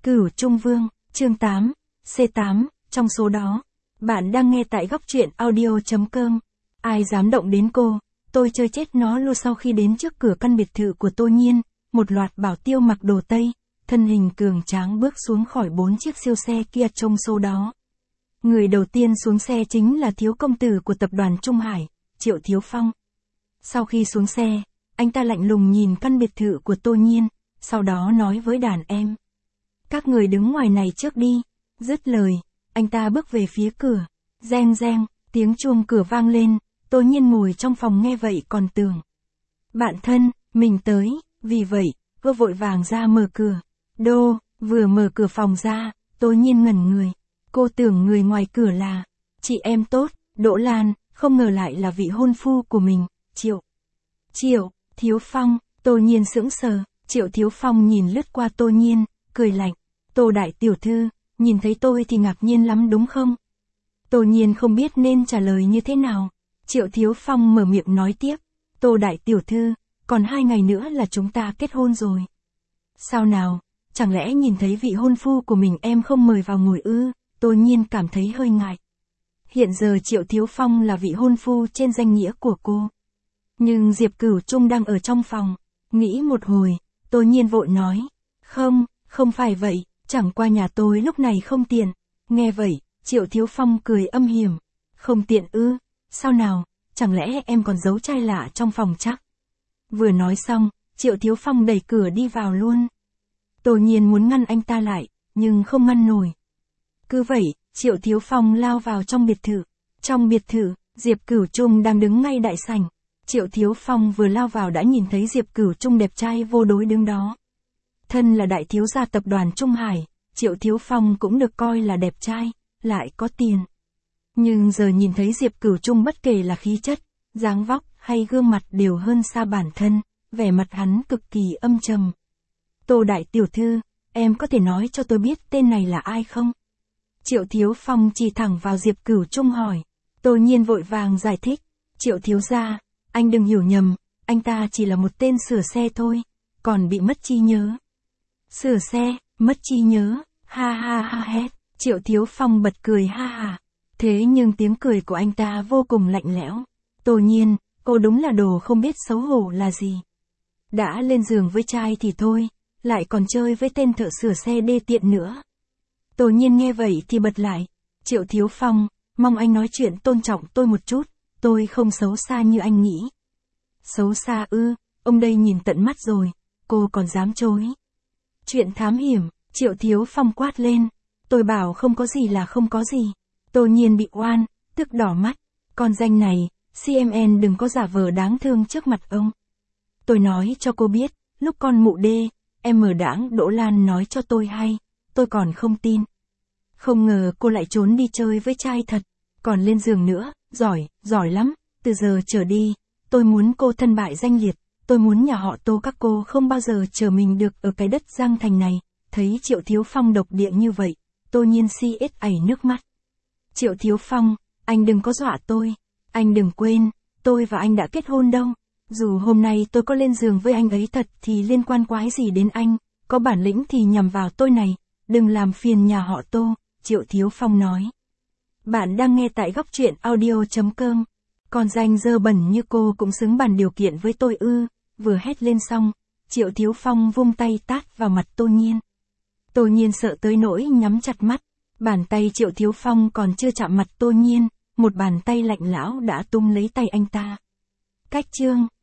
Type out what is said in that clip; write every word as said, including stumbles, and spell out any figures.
Cửu Trung Vương, chương tám, C tám, trong số đó. Bạn đang nghe tại góc truyện audio.com. Ai dám động đến cô, tôi chơi chết nó luôn. Sau khi đến trước cửa căn biệt thự của Tô Nhiên, một loạt bảo tiêu mặc đồ Tây, thân hình cường tráng bước xuống khỏi bốn chiếc siêu xe kia trong số đó. Người đầu tiên xuống xe chính là thiếu công tử của tập đoàn Trung Hải, Triệu Thiếu Phong. Sau khi xuống xe, anh ta lạnh lùng nhìn căn biệt thự của Tô Nhiên, sau đó nói với đàn em. Các người đứng ngoài này trước đi. Dứt lời, anh ta bước về phía cửa. Reng reng, tiếng chuông cửa vang lên, Tô Nhiên ngồi trong phòng nghe vậy còn tưởng. Bạn thân, mình tới, vì vậy, cô vội vàng ra mở cửa. Đô, vừa mở cửa phòng ra, Tô Nhiên ngẩn người. Cô tưởng người ngoài cửa là chị em tốt, Đỗ Lan, không ngờ lại là vị hôn phu của mình, Triệu. Triệu, Thiếu Phong, Tô Nhiên sững sờ, Triệu Thiếu Phong nhìn lướt qua Tô Nhiên, cười lạnh. Tô đại tiểu thư, nhìn thấy tôi thì ngạc nhiên lắm đúng không? Tô Nhiên không biết nên trả lời như thế nào. Triệu Thiếu Phong mở miệng nói tiếp. Tô đại tiểu thư, còn hai ngày nữa là chúng ta kết hôn rồi. Sao nào, chẳng lẽ nhìn thấy vị hôn phu của mình em không mời vào ngồi ư? Tô Nhiên cảm thấy hơi ngại. Hiện giờ Triệu Thiếu Phong là vị hôn phu trên danh nghĩa của cô. Nhưng Diệp Cửu Trung đang ở trong phòng. Nghĩ một hồi, Tô Nhiên vội nói. Không, không phải vậy, chẳng qua nhà tôi lúc này không tiện. Nghe vậy, Triệu Thiếu Phong cười âm hiểm. Không tiện ư, sao nào, chẳng lẽ em còn giấu trai lạ trong phòng chắc? Vừa nói xong, Triệu Thiếu Phong đẩy cửa đi vào luôn. Tô Nhiên muốn ngăn anh ta lại, nhưng không ngăn nổi. Cứ vậy, Triệu Thiếu Phong lao vào trong biệt thự. Trong biệt thự, Diệp Cửu Trung đang đứng ngay đại sảnh. Triệu Thiếu Phong vừa lao vào đã nhìn thấy Diệp Cửu Trung đẹp trai vô đối đứng đó. Thân là đại thiếu gia tập đoàn Trung Hải, Triệu Thiếu Phong cũng được coi là đẹp trai, lại có tiền. Nhưng giờ nhìn thấy Diệp Cửu Trung bất kể là khí chất, dáng vóc hay gương mặt đều hơn xa bản thân, vẻ mặt hắn cực kỳ âm trầm. Tô đại tiểu thư, em có thể nói cho tôi biết tên này là ai không? Triệu Thiếu Phong chỉ thẳng vào Diệp Cửu Trung hỏi. Tô Nhiên vội vàng giải thích. Triệu thiếu gia, anh đừng hiểu nhầm, anh ta chỉ là một tên sửa xe thôi, còn bị mất trí nhớ. Sửa xe, mất trí nhớ, ha ha ha hét, Triệu Thiếu Phong bật cười ha ha. Thế nhưng tiếng cười của anh ta vô cùng lạnh lẽo. Tô Nhiên, cô đúng là đồ không biết xấu hổ là gì. Đã lên giường với trai thì thôi, lại còn chơi với tên thợ sửa xe đê tiện nữa. Tô Nhiên nghe vậy thì bật lại. Triệu Thiếu Phong, mong anh nói chuyện tôn trọng tôi một chút, tôi không xấu xa như anh nghĩ. Xấu xa ư, ông đây nhìn tận mắt rồi, cô còn dám chối. Chuyện thám hiểm, Triệu Thiếu Phong quát lên. Tôi bảo không có gì là không có gì. Tô Nhiên bị oan, tức đỏ mắt. Con danh này, xê em en đừng có giả vờ đáng thương trước mặt ông. Tôi nói cho cô biết, lúc con mụ đê, em ở đãng Đỗ Lan nói cho tôi hay, tôi còn không tin. Không ngờ cô lại trốn đi chơi với trai thật, còn lên giường nữa, giỏi, giỏi lắm, từ giờ trở đi, tôi muốn cô thân bại danh liệt, tôi muốn nhà họ Tô các cô không bao giờ chờ mình được ở cái đất Giang Thành này. Thấy Triệu Thiếu Phong độc địa như vậy, Tô Nhiên si ết ảy nước mắt. Triệu Thiếu Phong, anh đừng có dọa tôi, anh đừng quên, tôi và anh đã kết hôn đâu. Dù hôm nay tôi có lên giường với anh ấy thật thì liên quan quái gì đến anh, có bản lĩnh thì nhằm vào tôi này, đừng làm phiền nhà họ Tô, Triệu Thiếu Phong nói. Bạn đang nghe tại góc truyện audio.com. Con danh dơ bẩn như cô cũng xứng bàn điều kiện với tôi ư? Vừa hét lên xong, Triệu Thiếu Phong vung tay tát vào mặt Tô Nhiên. Tô Nhiên sợ tới nỗi nhắm chặt mắt, bàn tay Triệu Thiếu Phong còn chưa chạm mặt Tô Nhiên, một bàn tay lạnh lẽo đã túm lấy tay anh ta. Cách chương